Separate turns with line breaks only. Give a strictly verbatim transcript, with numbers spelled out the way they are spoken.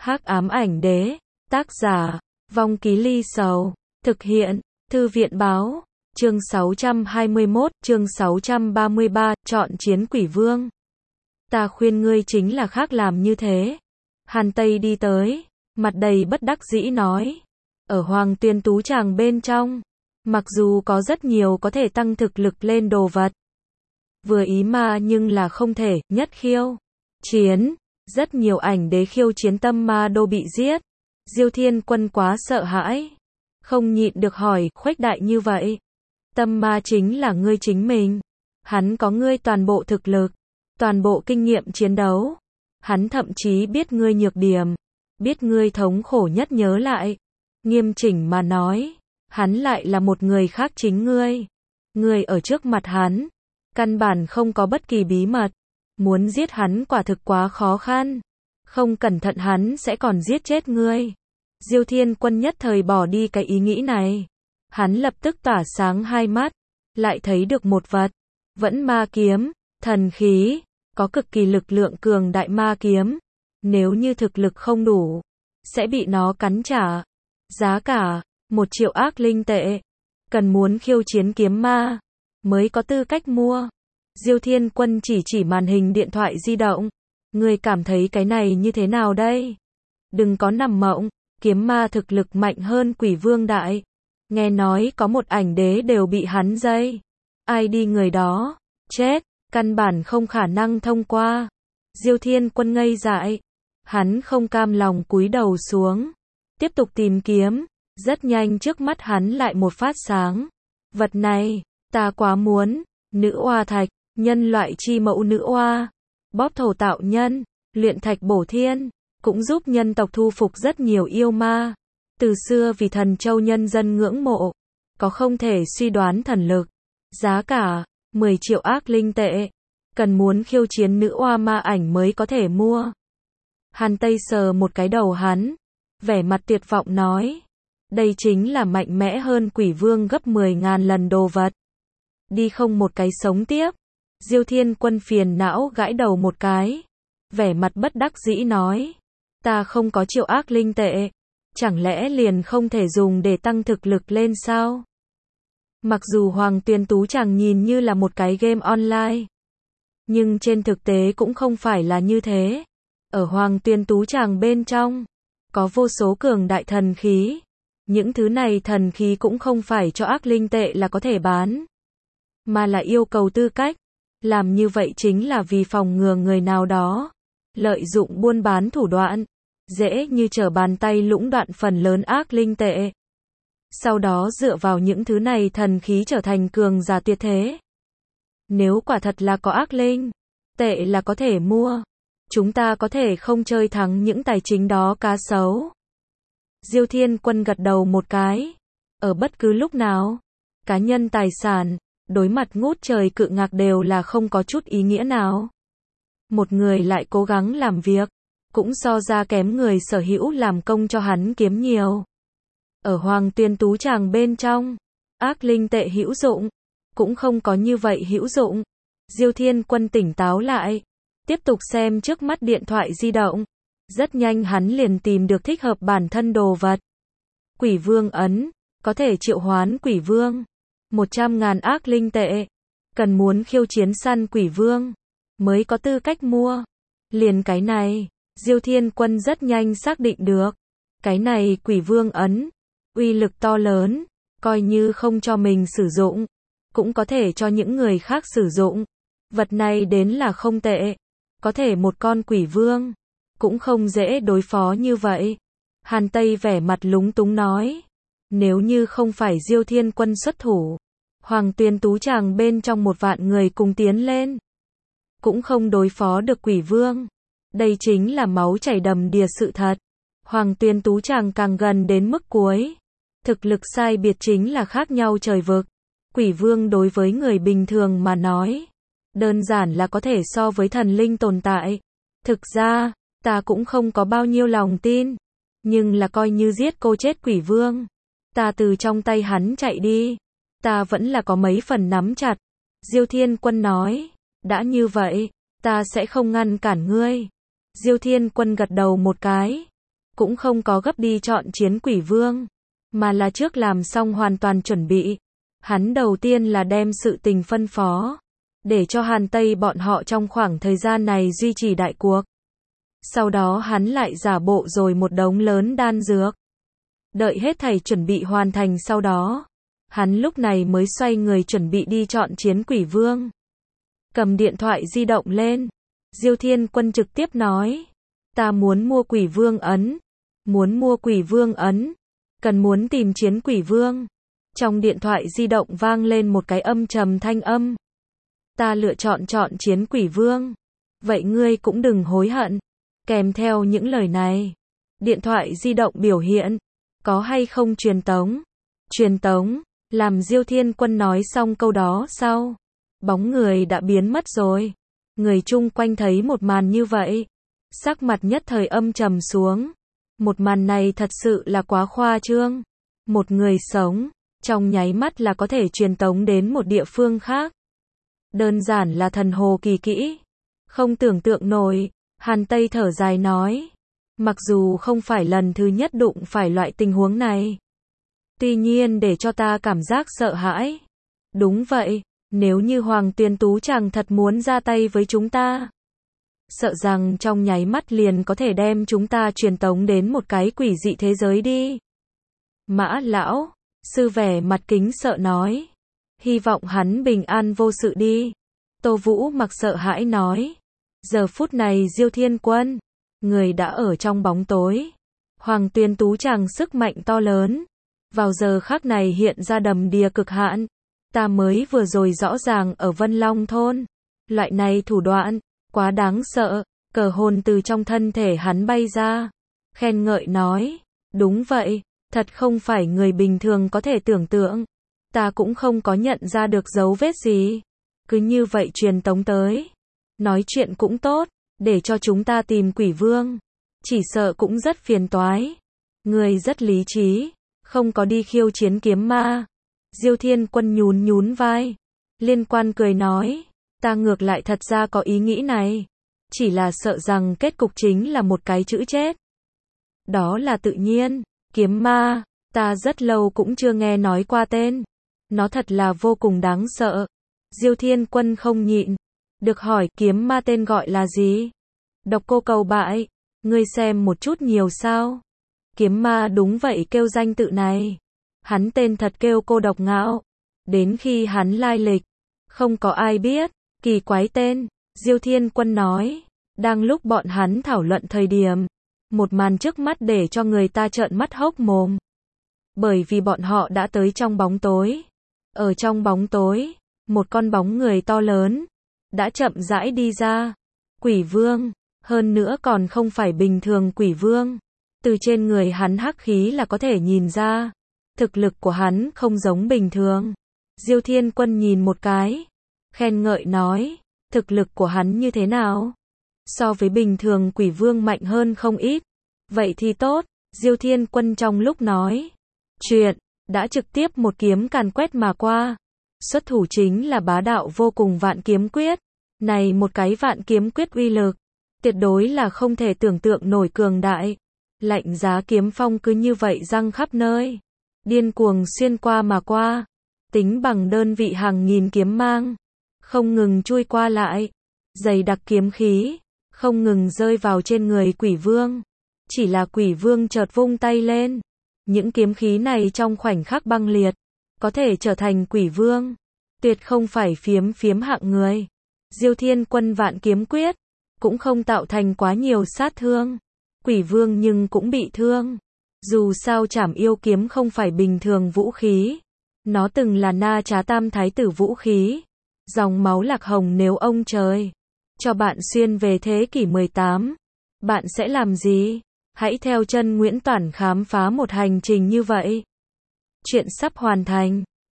Hắc ám ảnh đế, tác giả, Vong Ký Ly Sầu, thực hiện, Thư viện báo, chương sáu trăm hai mươi mốt, chương sáu trăm ba mươi ba, chọn chiến quỷ vương. Ta khuyên ngươi chính là khác làm như thế. Hàn Tây đi tới, mặt đầy bất đắc dĩ nói. Ở Hoàng Tuyên Tú Tràng bên trong, mặc dù có rất nhiều có thể tăng thực lực lên đồ vật, vừa ý ma nhưng là không thể, nhất khiêu chiến. Rất nhiều ảnh đế khiêu chiến tâm ma đô bị giết. Diêu Thiên Quân quá sợ hãi, không nhịn được hỏi, khuếch đại như vậy. Tâm ma chính là ngươi chính mình. Hắn có ngươi toàn bộ thực lực, toàn bộ kinh nghiệm chiến đấu. Hắn thậm chí biết ngươi nhược điểm, biết ngươi thống khổ nhất nhớ lại. Nghiêm chỉnh mà nói, hắn lại là một người khác chính ngươi. Ngươi ở trước mặt hắn, căn bản không có bất kỳ bí mật. Muốn giết hắn quả thực quá khó khăn. Không cẩn thận hắn sẽ còn giết chết ngươi. Diêu Thiên Quân nhất thời bỏ đi cái ý nghĩ này. Hắn lập tức tỏa sáng hai mắt, lại thấy được một vật. Vẫn ma kiếm, thần khí, có cực kỳ lực lượng cường đại ma kiếm. Nếu như thực lực không đủ, sẽ bị nó cắn trả. Giá cả, một triệu ác linh tệ. Cần muốn khiêu chiến kiếm ma, mới có tư cách mua. Diêu Thiên Quân chỉ chỉ màn hình điện thoại di động. Ngươi cảm thấy cái này như thế nào đây? Đừng có nằm mộng, kiếm ma thực lực mạnh hơn quỷ vương đại. Nghe nói có một ảnh đế đều bị hắn dây. Ai đi người đó, chết, căn bản không khả năng thông qua. Diêu Thiên Quân ngây dại. Hắn không cam lòng cúi đầu xuống, tiếp tục tìm kiếm. Rất nhanh trước mắt hắn lại một phát sáng. Vật này, ta quá muốn. Nữ oa thạch, nhân loại chi mẫu nữ oa. Bóp thổ tạo nhân, luyện thạch bổ thiên, cũng giúp nhân tộc thu phục rất nhiều yêu ma. Từ xưa vì thần châu nhân dân ngưỡng mộ, có không thể suy đoán thần lực. Giá cả, mười triệu ác linh tệ. Cần muốn khiêu chiến nữ oa ma ảnh mới có thể mua. Hàn Tây sờ một cái đầu hắn, vẻ mặt tuyệt vọng nói. Đây chính là mạnh mẽ hơn quỷ vương gấp mười ngàn lần đồ vật. Đi không một cái sống tiếp. Diêu Thiên Quân phiền não gãi đầu một cái. Vẻ mặt bất đắc dĩ nói. Ta không có triệu ác linh tệ. Chẳng lẽ liền không thể dùng để tăng thực lực lên sao? Mặc dù Hoàng Tuyên Tú Tràng nhìn như là một cái game online, nhưng trên thực tế cũng không phải là như thế. Ở Hoàng Tuyên Tú Tràng bên trong, có vô số cường đại thần khí. Những thứ này thần khí cũng không phải cho ác linh tệ là có thể bán, mà là yêu cầu tư cách. Làm như vậy chính là vì phòng ngừa người nào đó lợi dụng buôn bán thủ đoạn, dễ như trở bàn tay lũng đoạn phần lớn ác linh tệ. Sau đó dựa vào những thứ này thần khí trở thành cường giả tuyệt thế. Nếu quả thật là có ác linh tệ là có thể mua, chúng ta có thể không chơi thắng những tài chính đó cá sấu. Diêu Thiên Quân gật đầu một cái. Ở bất cứ lúc nào, cá nhân tài sản, đối mặt ngút trời cự ngạc đều là không có chút ý nghĩa nào. Một người lại cố gắng làm việc, cũng so ra kém người sở hữu làm công cho hắn kiếm nhiều. Ở Hoàng Tuyên Tú Tràng bên trong, ác linh tệ hữu dụng, cũng không có như vậy hữu dụng. Diêu Thiên Quân tỉnh táo lại, tiếp tục xem trước mắt điện thoại di động. Rất nhanh hắn liền tìm được thích hợp bản thân đồ vật. Quỷ vương ấn, có thể triệu hoán quỷ vương. một trăm ngàn ác linh tệ. Cần muốn khiêu chiến săn quỷ vương, mới có tư cách mua. Liền cái này, Diêu Thiên Quân rất nhanh xác định được. Cái này quỷ vương ấn, uy lực to lớn, coi như không cho mình sử dụng, cũng có thể cho những người khác sử dụng. Vật này đến là không tệ. Có thể một con quỷ vương, cũng không dễ đối phó như vậy. Hàn Tây vẻ mặt lúng túng nói. Nếu như không phải Diêu Thiên Quân xuất thủ, Hoàng Tuyên Tú Tràng bên trong một vạn người cùng tiến lên, cũng không đối phó được quỷ vương. Đây chính là máu chảy đầm đìa sự thật. Hoàng Tuyên Tú Tràng càng gần đến mức cuối, thực lực sai biệt chính là khác nhau trời vực. Quỷ vương đối với người bình thường mà nói, đơn giản là có thể so với thần linh tồn tại. Thực ra, ta cũng không có bao nhiêu lòng tin, nhưng là coi như giết cô chết quỷ vương, ta từ trong tay hắn chạy đi, ta vẫn là có mấy phần nắm chặt. Diêu Thiên Quân nói. Đã như vậy, ta sẽ không ngăn cản ngươi. Diêu Thiên Quân gật đầu một cái. cũng không có gấp đi chọn chiến quỷ vương, mà là trước làm xong hoàn toàn chuẩn bị. Hắn đầu tiên là đem sự tình phân phó, để cho Hàn Tây bọn họ trong khoảng thời gian này duy trì đại cuộc. Sau đó hắn lại giả bộ rồi một đống lớn đan dược. Đợi hết thảy chuẩn bị hoàn thành sau đó, hắn lúc này mới xoay người chuẩn bị đi chọn chiến quỷ vương. Cầm điện thoại di động lên, Diêu Thiên Quân trực tiếp nói, ta muốn mua quỷ vương ấn, muốn mua quỷ vương ấn, cần muốn tìm chiến quỷ vương. Trong điện thoại di động vang lên một cái âm trầm thanh âm. Ta lựa chọn chọn chiến quỷ vương. Vậy ngươi cũng đừng hối hận. Kèm theo những lời này, điện thoại di động biểu hiện, có hay không truyền tống. Truyền tống, làm Diêu Thiên Quân nói xong câu đó sau, bóng người đã biến mất rồi. Người chung quanh thấy một màn như vậy, sắc mặt nhất thời âm trầm xuống. Một màn này thật sự là quá khoa trương. Một người sống, trong nháy mắt là có thể truyền tống đến một địa phương khác. Đơn giản là thần hồ kỳ kỹ. Không tưởng tượng nổi, Hàn Tây thở dài nói. Mặc dù không phải lần thứ nhất đụng phải loại tình huống này. Tuy nhiên để cho ta cảm giác sợ hãi. Đúng vậy, nếu như Hoàng Tuyền Tú chàng thật muốn ra tay với chúng ta, sợ rằng trong nháy mắt liền có thể đem chúng ta truyền tống đến một cái quỷ dị thế giới đi. Mã lão, sư vẻ mặt kính sợ nói. Hy vọng hắn bình an vô sự đi. Tô Vũ mặc sợ hãi nói. Giờ phút này Diêu Thiên Quân, người đã ở trong bóng tối. Hoàng Tuyền Tú chàng sức mạnh to lớn. Vào giờ khắc này hiện ra đầm đìa cực hạn. Ta mới vừa rồi rõ ràng ở Vân Long Thôn. Loại này thủ đoạn, quá đáng sợ. Cờ hồn từ trong thân thể hắn bay ra. Khen ngợi nói. Đúng vậy, thật không phải người bình thường có thể tưởng tượng. Ta cũng không có nhận ra được dấu vết gì. Cứ như vậy truyền tống tới. Nói chuyện cũng tốt, để cho chúng ta tìm quỷ vương. Chỉ sợ cũng rất phiền toái. Người rất lý trí, không có đi khiêu chiến kiếm ma. Diêu Thiên Quân nhún nhún vai. Liên Quan cười nói, ta ngược lại thật ra có ý nghĩ này. Chỉ là sợ rằng kết cục chính là một cái chữ chết. Đó là tự nhiên, kiếm ma, ta rất lâu cũng chưa nghe nói qua tên. Nó thật là vô cùng đáng sợ. Diêu Thiên Quân không nhịn. Được hỏi kiếm ma tên gọi là gì? Độc Cô Cầu Bại. Ngươi xem một chút nhiều sao? Kiếm ma đúng vậy kêu danh tự này. Hắn tên thật kêu Cô Độc Ngạo. Đến khi hắn lai lịch, không có ai biết. Kỳ quái tên. Diêu Thiên Quân nói. Đang lúc bọn hắn thảo luận thời điểm, một màn trước mắt để cho người ta trợn mắt hốc mồm. Bởi vì bọn họ đã tới trong bóng tối. Ở trong bóng tối, một con bóng người to lớn đã chậm rãi đi ra. Quỷ vương, hơn nữa còn không phải bình thường quỷ vương. Từ trên người hắn hắc khí là có thể nhìn ra, thực lực của hắn không giống bình thường. Diêu Thiên Quân nhìn một cái, khen ngợi nói, thực lực của hắn như thế nào? So với bình thường quỷ vương mạnh hơn không ít. Vậy thì tốt. Diêu Thiên Quân trong lúc nói chuyện, đã trực tiếp một kiếm càn quét mà qua. Xuất thủ chính là bá đạo vô cùng Vạn Kiếm Quyết. Này một cái Vạn Kiếm Quyết uy lực, tuyệt đối là không thể tưởng tượng nổi cường đại. Lạnh giá kiếm phong cứ như vậy răng khắp nơi, điên cuồng xuyên qua mà qua. Tính bằng đơn vị hàng nghìn kiếm mang, không ngừng chui qua lại. Dày đặc kiếm khí, không ngừng rơi vào trên người quỷ vương. Chỉ là quỷ vương chợt vung tay lên. Những kiếm khí này trong khoảnh khắc băng liệt, có thể trở thành quỷ vương. Tuyệt không phải phiếm phiếm hạng người. Diêu Thiên Quân Vạn Kiếm Quyết cũng không tạo thành quá nhiều sát thương. Quỷ vương nhưng cũng bị thương. Dù sao Trảm Yêu kiếm không phải bình thường vũ khí. Nó từng là Na Trá Tam Thái tử vũ khí. Dòng máu Lạc Hồng nếu ông trời cho bạn xuyên về thế kỷ mười tám, bạn sẽ làm gì? Hãy theo chân Nguyễn Toản khám phá một hành trình như vậy. Chuyện sắp hoàn thành.